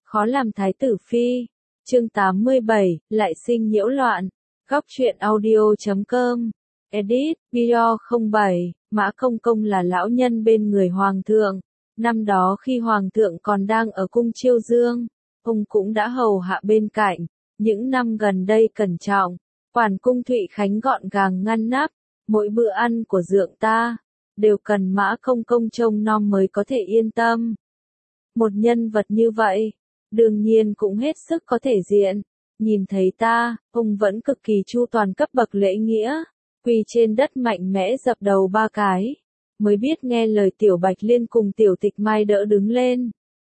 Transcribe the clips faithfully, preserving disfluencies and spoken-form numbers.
khó làm thái tử phi. Chương tám mươi bảy, lại sinh nhiễu loạn. Góc truyện audio chấm com. Edit, video không bảy, Mã Công Công là lão nhân bên người hoàng thượng. Năm đó khi hoàng thượng còn đang ở cung Chiêu Dương, ông cũng đã hầu hạ bên cạnh. Những năm gần đây cẩn trọng, quản cung Thụy Khánh gọn gàng ngăn nắp, mỗi bữa ăn của dượng ta đều cần Mã Công Công trông nom mới có thể yên tâm. Một nhân vật như vậy, đương nhiên cũng hết sức có thể diện. Nhìn thấy ta, ông vẫn cực kỳ chu toàn cấp bậc lễ nghĩa, quỳ trên đất mạnh mẽ dập đầu ba cái, mới biết nghe lời Tiểu Bạch Liên cùng Tiểu Tịch Mai đỡ đứng lên.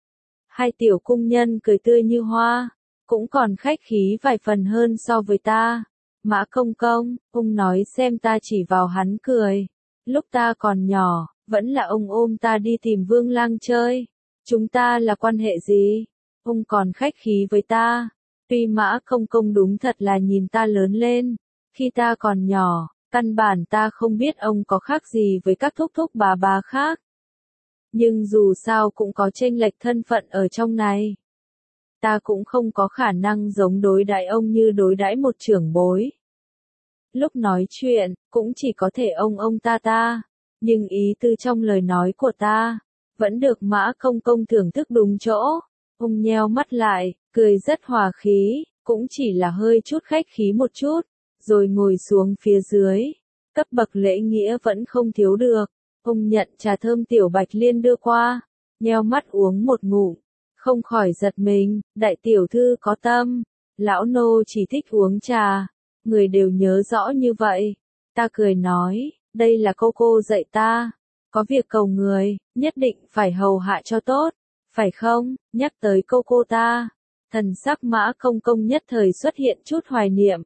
Hai tiểu cung nhân cười tươi như hoa, cũng còn khách khí vài phần hơn so với ta. Mã Công Công, ông nói xem ta chỉ vào hắn cười. Lúc ta còn nhỏ, vẫn là ông ôm ta đi tìm Vương Lang chơi. Chúng ta là quan hệ gì? Ông còn khách khí với ta. Tuy Mã Công Công đúng thật là nhìn ta lớn lên. Khi ta còn nhỏ, căn bản ta không biết ông có khác gì với các thúc thúc bà bà khác. Nhưng dù sao cũng có chênh lệch thân phận ở trong này. Ta cũng không có khả năng giống đối đãi ông như đối đãi một trưởng bối. Lúc nói chuyện, cũng chỉ có thể ông ông ta ta. Nhưng ý tư trong lời nói của ta, vẫn được Mã Công Công thưởng thức đúng chỗ. Ông nheo mắt lại, cười rất hòa khí, cũng chỉ là hơi chút khách khí một chút, rồi ngồi xuống phía dưới. Cấp bậc lễ nghĩa vẫn không thiếu được. Ông nhận trà thơm Tiểu Bạch Liên đưa qua, nheo mắt uống một ngụm, không khỏi giật mình, đại tiểu thư có tâm, lão nô chỉ thích uống trà, người đều nhớ rõ như vậy. Ta cười nói, đây là cô cô dạy ta, có việc cầu người, nhất định phải hầu hạ cho tốt, phải không? Nhắc tới cô cô ta, thần sắc Mã Công Công nhất thời xuất hiện chút hoài niệm.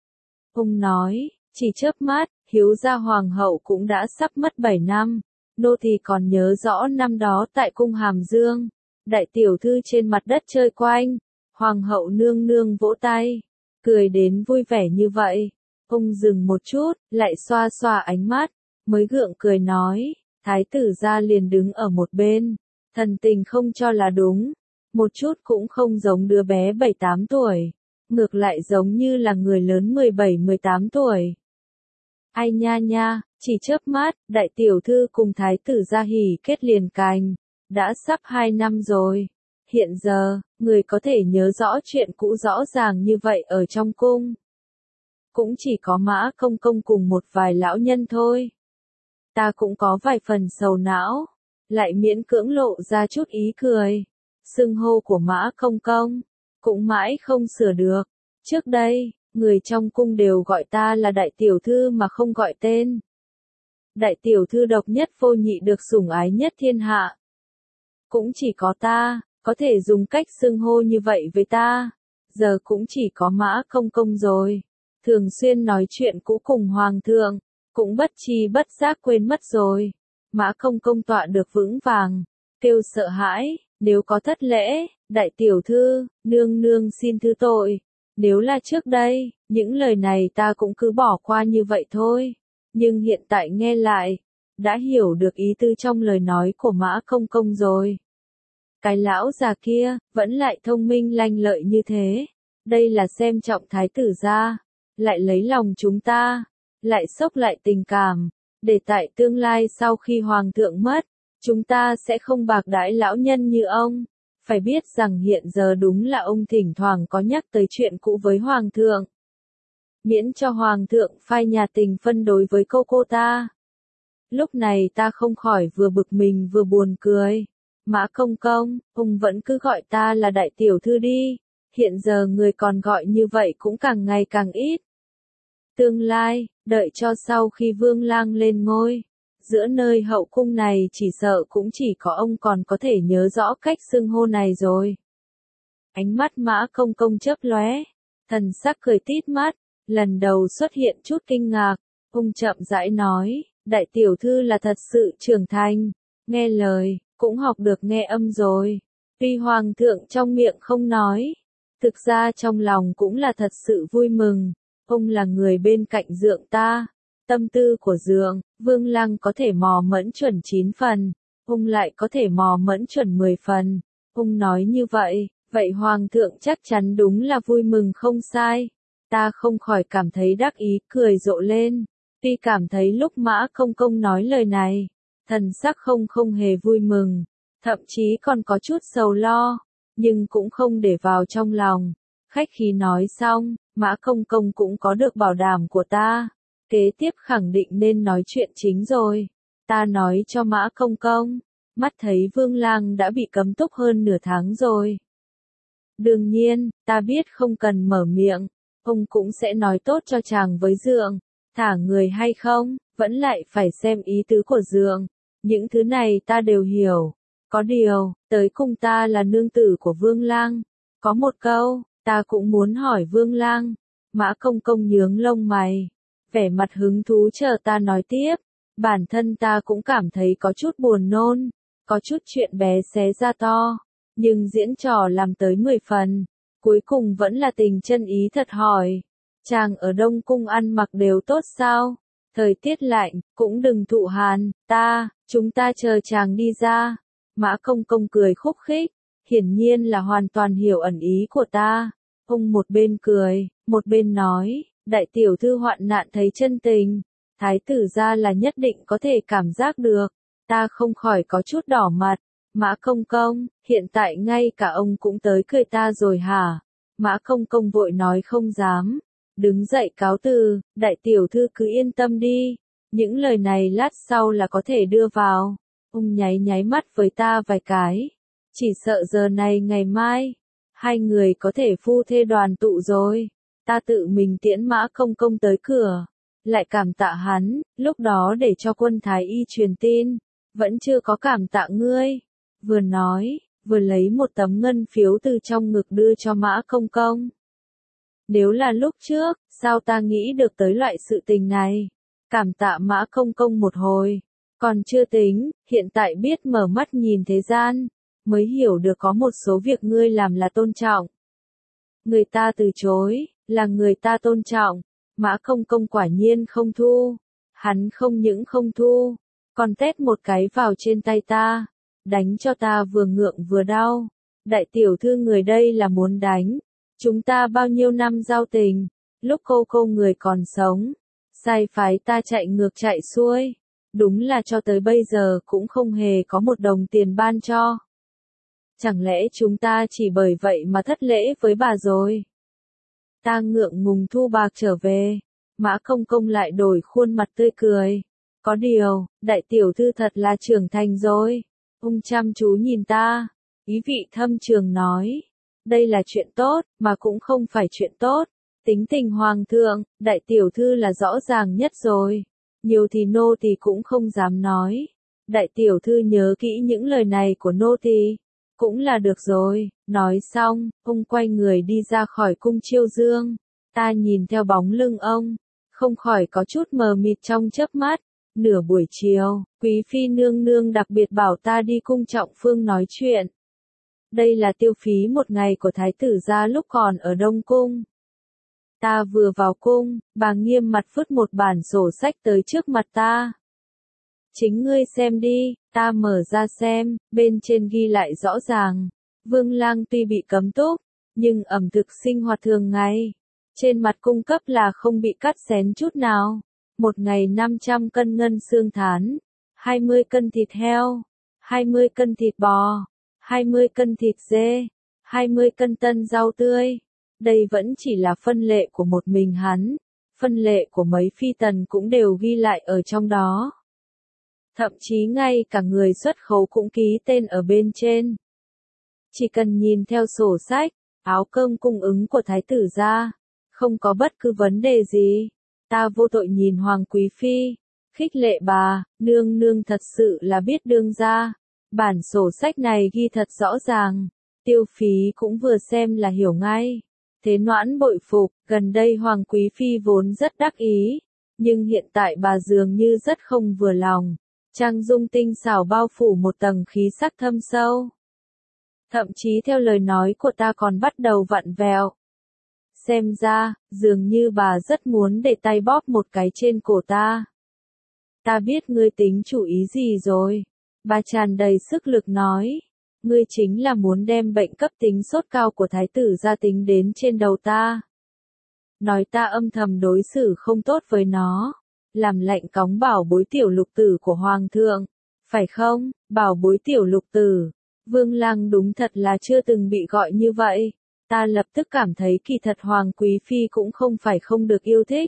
Ông nói, chỉ chớp mắt, Hiếu gia hoàng hậu cũng đã sắp mất bảy năm, nô thì còn nhớ rõ năm đó tại cung Hàm Dương, đại tiểu thư trên mặt đất chơi quanh, hoàng hậu nương nương vỗ tay, cười đến vui vẻ như vậy. Ông dừng một chút, lại xoa xoa ánh mắt, mới gượng cười nói, thái tử gia liền đứng ở một bên, thần tình không cho là đúng, một chút cũng không giống đứa bé bảy tám tuổi, ngược lại giống như là người lớn mười bảy mười tám tuổi. Ai nha nha, chỉ chớp mắt, đại tiểu thư cùng thái tử gia hỉ kết liền cành, đã sắp hai năm rồi. Hiện giờ, người có thể nhớ rõ chuyện cũ rõ ràng như vậy ở trong cung. Cũng chỉ có Mã Công Công cùng một vài lão nhân thôi. Ta cũng có vài phần sầu não, lại miễn cưỡng lộ ra chút ý cười. Xưng hô của Mã Công Công, cũng mãi không sửa được. Trước đây, người trong cung đều gọi ta là đại tiểu thư mà không gọi tên. Đại tiểu thư độc nhất vô nhị được sủng ái nhất thiên hạ. Cũng chỉ có ta, có thể dùng cách xưng hô như vậy với ta. Giờ cũng chỉ có Mã Công Công rồi. Thường xuyên nói chuyện cũ cùng hoàng thượng, cũng bất tri bất giác quên mất rồi. Mã Công Công tọa được vững vàng, kêu sợ hãi, nếu có thất lễ, đại tiểu thư, nương nương xin thứ tội. Nếu là trước đây, những lời này ta cũng cứ bỏ qua như vậy thôi. Nhưng hiện tại nghe lại, đã hiểu được ý tư trong lời nói của Mã Công Công rồi. Cái lão già kia, vẫn lại thông minh lanh lợi như thế. Đây là xem trọng thái tử gia, lại lấy lòng chúng ta, lại xốc lại tình cảm, để tại tương lai sau khi hoàng thượng mất, chúng ta sẽ không bạc đãi lão nhân như ông. Phải biết rằng hiện giờ đúng là ông thỉnh thoảng có nhắc tới chuyện cũ với hoàng thượng. Miễn cho hoàng thượng phai nhà tình phân đối với cô cô ta. Lúc này ta không khỏi vừa bực mình vừa buồn cười. Mã Công Công, ông vẫn cứ gọi ta là đại tiểu thư đi. Hiện giờ người còn gọi như vậy cũng càng ngày càng ít. Tương lai, đợi cho sau khi Vương Lang lên ngôi, giữa nơi hậu cung này chỉ sợ cũng chỉ có ông còn có thể nhớ rõ cách xưng hô này rồi. Ánh mắt Mã Công Công chớp lóe, thần sắc cười tít mắt, lần đầu xuất hiện chút kinh ngạc, ông chậm rãi nói, đại tiểu thư là thật sự trưởng thành, nghe lời, cũng học được nghe âm rồi. Tuy hoàng thượng trong miệng không nói, thực ra trong lòng cũng là thật sự vui mừng. Ông là người bên cạnh dượng ta, tâm tư của dượng, Vương Lăng có thể mò mẫm chuẩn chín phần, ông lại có thể mò mẫm chuẩn mười phần. Ông nói như vậy, Vậy Hoàng thượng chắc chắn đúng là vui mừng không sai. Ta không khỏi cảm thấy đắc ý, cười rộ lên. Tuy cảm thấy lúc Mã Công Công nói lời này, thần sắc không không hề vui mừng, thậm chí còn có chút sầu lo, nhưng cũng không để vào trong lòng. Khách khí nói xong, Mã Công Công cũng có được bảo đảm của ta. Kế tiếp khẳng định nên nói chuyện chính rồi. Ta nói cho Mã Công Công, mắt thấy Vương Lang đã bị cấm túc hơn nửa tháng rồi. Đương nhiên, ta biết không cần mở miệng, ông cũng sẽ nói tốt cho chàng với Dượng, thả người hay không, vẫn lại phải xem ý tứ của Dượng. Những thứ này ta đều hiểu. Có điều, tới cùng ta là nương tử của Vương Lang. Có một câu, ta cũng muốn hỏi Vương Lang. Mã Công Công nhướng lông mày, vẻ mặt hứng thú chờ ta nói tiếp. Bản thân ta cũng cảm thấy có chút buồn nôn, có chút chuyện bé xé ra to, nhưng diễn trò làm tới mười phần, cuối cùng vẫn là tình chân ý thật hỏi. Chàng ở Đông Cung ăn mặc đều tốt sao? Thời tiết lạnh, cũng đừng thụ hàn, ta, chúng ta chờ chàng đi ra. Mã Công Công cười khúc khích, hiển nhiên là hoàn toàn hiểu ẩn ý của ta. Ông một bên cười, một bên nói, đại tiểu thư hoạn nạn thấy chân tình, thái tử gia là nhất định có thể cảm giác được. Ta không khỏi có chút đỏ mặt. Mã Công Công, hiện tại ngay cả ông cũng tới cười ta rồi hả? Mã Công Công vội nói không dám. Đứng dậy cáo từ, đại tiểu thư cứ yên tâm đi. Những lời này lát sau là có thể đưa vào. Ông nháy nháy mắt với ta vài cái. Chỉ sợ giờ này ngày mai, hai người có thể phu thê đoàn tụ rồi. Ta tự mình tiễn Mã Công Công tới cửa. Lại cảm tạ hắn, lúc đó để cho quân thái y truyền tin. Vẫn chưa có cảm tạ ngươi. Vừa nói, vừa lấy một tấm ngân phiếu từ trong ngực đưa cho Mã Công Công. Nếu là lúc trước, sao ta nghĩ được tới loại sự tình này? Cảm tạ Mã Công Công một hồi. Còn chưa tính, hiện tại biết mở mắt nhìn thế gian, mới hiểu được có một số việc ngươi làm là tôn trọng. Người ta từ chối, là người ta tôn trọng. Mã Công Công quả nhiên không thu. Hắn không những không thu, còn tét một cái vào trên tay ta. Đánh cho ta vừa ngượng vừa đau. Đại tiểu thư người đây là muốn đánh. Chúng ta bao nhiêu năm giao tình, lúc cô cô người còn sống, sai phái ta chạy ngược chạy xuôi, đúng là cho tới bây giờ cũng không hề có một đồng tiền ban cho. Chẳng lẽ chúng ta chỉ bởi vậy mà thất lễ với bà rồi? Ta ngượng ngùng thu bạc trở về, Mã Công Công lại đổi khuôn mặt tươi cười. Có điều, đại tiểu thư thật là trưởng thành rồi. Ông chăm chú nhìn ta, ý vị thâm trường nói. Đây là chuyện tốt, mà cũng không phải chuyện tốt. Tính tình hoàng thượng, đại tiểu thư là rõ ràng nhất rồi. Nhiều thì nô tỳ cũng không dám nói. Đại tiểu thư nhớ kỹ những lời này của nô tỳ, cũng là được rồi. Nói xong, ông quay người đi ra khỏi cung Chiêu Dương. Ta nhìn theo bóng lưng ông, không khỏi có chút mờ mịt trong chớp mắt. Nửa buổi chiều, quý phi nương nương đặc biệt bảo ta đi cung Trọng Phương nói chuyện. Đây là tiêu phí một ngày của thái tử gia lúc còn ở Đông Cung. Ta vừa vào cung, bà nghiêm mặt vứt một bản sổ sách tới trước mặt ta. Chính ngươi xem đi, ta mở ra xem, bên trên ghi lại rõ ràng. Vương Lang tuy bị cấm túc, nhưng ẩm thực sinh hoạt thường ngày. Trên mặt cung cấp là không bị cắt xén chút nào. Một ngày năm trăm cân ngân xương thán, hai mươi cân thịt heo, hai mươi cân thịt bò, hai mươi cân thịt dê, hai mươi cân tân rau tươi. Đây vẫn chỉ là phân lệ của một mình hắn, phân lệ của mấy phi tần cũng đều ghi lại ở trong đó. Thậm chí ngay cả người xuất khấu cũng ký tên ở bên trên. Chỉ cần nhìn theo sổ sách, áo cơm cung ứng của thái tử gia, không có bất cứ vấn đề gì. Ta vô tội nhìn Hoàng Quý Phi, khích lệ bà, nương nương thật sự là biết đương gia. Bản sổ sách này ghi thật rõ ràng, tiêu phí cũng vừa xem là hiểu ngay. Thế Noãn bội phục, gần đây Hoàng Quý Phi vốn rất đắc ý, nhưng hiện tại bà dường như rất không vừa lòng. Trang dung tinh xảo bao phủ một tầng khí sắc thâm sâu. Thậm chí theo lời nói của ta còn bắt đầu vặn vẹo. Xem ra, dường như bà rất muốn để tay bóp một cái trên cổ ta. Ta biết ngươi tính chủ ý gì rồi. Bà tràn đầy sức lực nói. ngươi chính là muốn đem bệnh cấp tính sốt cao của thái tử gia tính đến trên đầu ta. Nói ta âm thầm đối xử không tốt với nó, làm lạnh cóng bảo bối tiểu lục tử của hoàng thượng, phải không, bảo bối tiểu lục tử. Vương Lăng đúng thật là chưa từng bị gọi như vậy, ta lập tức cảm thấy kỳ thật Hoàng Quý Phi cũng không phải không được yêu thích.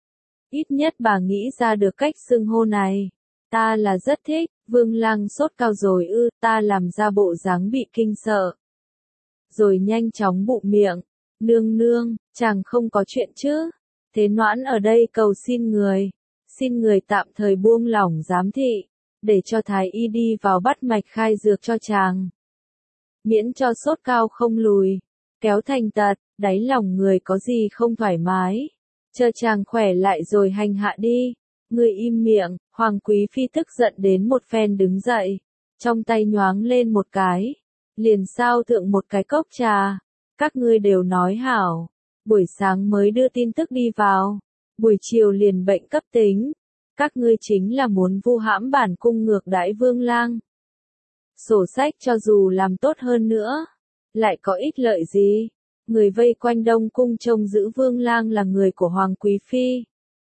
Ít nhất bà nghĩ ra được cách xưng hô này, ta là rất thích. Vương Lăng sốt cao rồi ư, ta làm ra bộ dáng bị kinh sợ. Rồi nhanh chóng bụm miệng, nương nương, chàng không có chuyện chứ, thế Noãn ở đây cầu xin người, xin người tạm thời buông lỏng giám thị, để cho thái y đi vào bắt mạch khai dược cho chàng. Miễn cho sốt cao không lùi, kéo thành tật, đáy lòng người có gì không thoải mái, chờ chàng khỏe lại rồi hành hạ đi. Người im miệng, Hoàng Quý Phi tức giận đến một phen đứng dậy, trong tay nhoáng lên một cái, liền sao thượng một cái cốc trà, các ngươi đều nói hảo, buổi sáng mới đưa tin tức đi vào, buổi chiều liền bệnh cấp tính, các ngươi chính là muốn vu hãm bản cung ngược đãi Vương Lang. Sổ sách cho dù làm tốt hơn nữa, lại có ích lợi gì, người vây quanh Đông Cung trông giữ Vương Lang là người của Hoàng Quý Phi.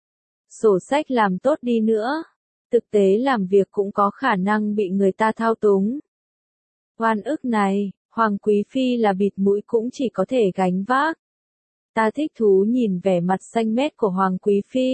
Sổ sách làm tốt đi nữa, thực tế làm việc cũng có khả năng bị người ta thao túng. Oan ức này, Hoàng Quý Phi là bịt mũi cũng chỉ có thể gánh vác. Ta thích thú nhìn vẻ mặt xanh mét của Hoàng Quý Phi.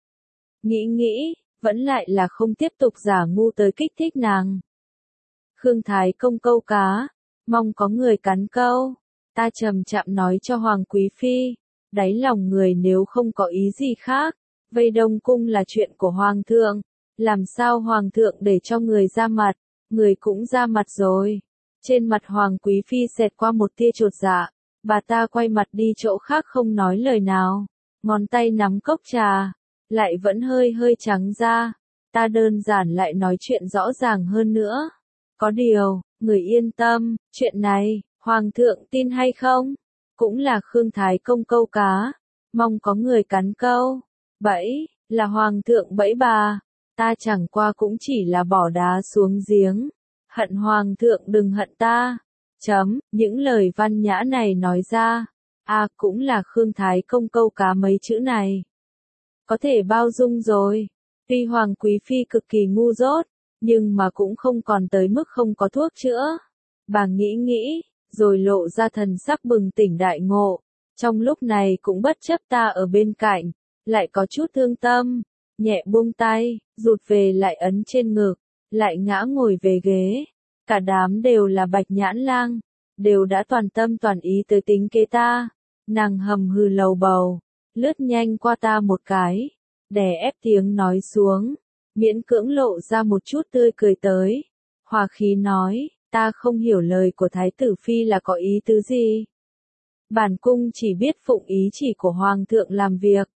Nghĩ nghĩ, vẫn lại là không tiếp tục giả ngu tới kích thích nàng. Khương Thái Công câu cá, mong có người cắn câu. Ta trầm chậm nói cho Hoàng Quý Phi, đáy lòng người nếu không có ý gì khác, vây Đông Cung là chuyện của Hoàng thượng, làm sao Hoàng thượng để cho người ra mặt, người cũng ra mặt rồi. Trên mặt Hoàng Quý Phi xẹt qua một tia chột dạ, bà ta quay mặt đi chỗ khác không nói lời nào, ngón tay nắm cốc trà, lại vẫn hơi hơi trắng ra. Ta đơn giản lại nói chuyện rõ ràng hơn nữa. Có điều, người yên tâm, chuyện này, Hoàng thượng tin hay không? Cũng là Khương Thái Công câu cá, mong có người cắn câu. Bẫy, là Hoàng thượng bẫy bà, ta chẳng qua cũng chỉ là bỏ đá xuống giếng. Hận Hoàng thượng đừng hận ta. Chấm, những lời văn nhã này nói ra, à cũng là Khương Thái Công câu cá mấy chữ này. Có thể bao dung rồi, tuy Hoàng Quý Phi cực kỳ ngu dốt, nhưng mà cũng không còn tới mức không có thuốc chữa. Bà nghĩ nghĩ, rồi lộ ra thần sắc bừng tỉnh đại ngộ, trong lúc này cũng bất chấp ta ở bên cạnh, lại có chút thương tâm, nhẹ buông tay, rụt về lại ấn trên ngực, lại ngã ngồi về ghế. Cả đám đều là Bạch Nhãn Lang, đều đã toàn tâm toàn ý tới tính kế ta. Nàng hầm hừ lầu bầu, lướt nhanh qua ta một cái, đè ép tiếng nói xuống, miễn cưỡng lộ ra một chút tươi cười tới. Hòa khí nói, ta không hiểu lời của Thái tử Phi là có ý tứ gì. Bản cung chỉ biết phụng ý chỉ của Hoàng thượng làm việc.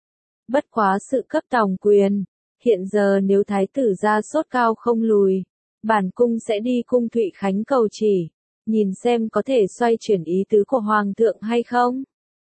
Bất quá sự cấp tòng quyền, hiện giờ nếu Thái tử ra sốt cao không lùi, bản cung sẽ đi cung Thụy Khánh cầu chỉ, nhìn xem có thể xoay chuyển ý tứ của Hoàng thượng hay không.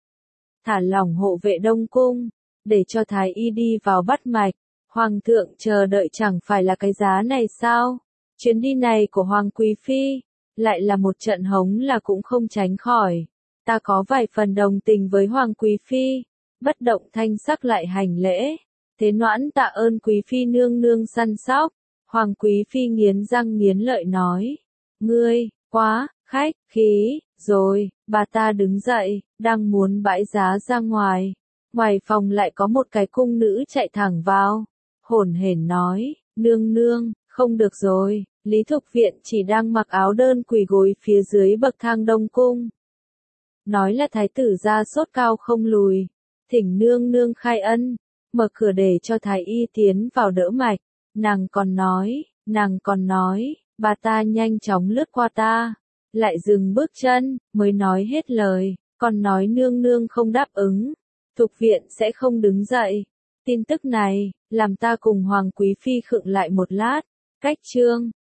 Thả lỏng hộ vệ Đông Cung, để cho Thái y đi vào bắt mạch, Hoàng thượng chờ đợi chẳng phải là cái giá này sao? Chuyến đi này của Hoàng Quý Phi, lại là một trận hống là cũng không tránh khỏi. Ta có vài phần đồng tình với Hoàng Quý Phi, bất động thanh sắc lại hành lễ. Thế Noãn tạ ơn Quý Phi nương nương săn sóc. Hoàng Quý Phi nghiến răng nghiến lợi nói, ngươi, quá, khách, khí, rồi, bà ta đứng dậy, đang muốn bãi giá ra ngoài. Ngoài phòng lại có một cái cung nữ chạy thẳng vào, hổn hển nói, nương nương, không được rồi, Lý Thục Viện chỉ đang mặc áo đơn quỳ gối phía dưới bậc thang Đông Cung. Nói là thái tử ra sốt cao không lùi, thỉnh nương nương khai ân, mở cửa để cho thái y tiến vào đỡ mạch. Nàng còn nói, nàng còn nói, bà ta nhanh chóng lướt qua ta, lại dừng bước chân, mới nói hết lời, còn nói nương nương không đáp ứng, Thục Viện sẽ không đứng dậy. Tin tức này, làm ta cùng Hoàng Quý Phi khựng lại một lát, cách chương.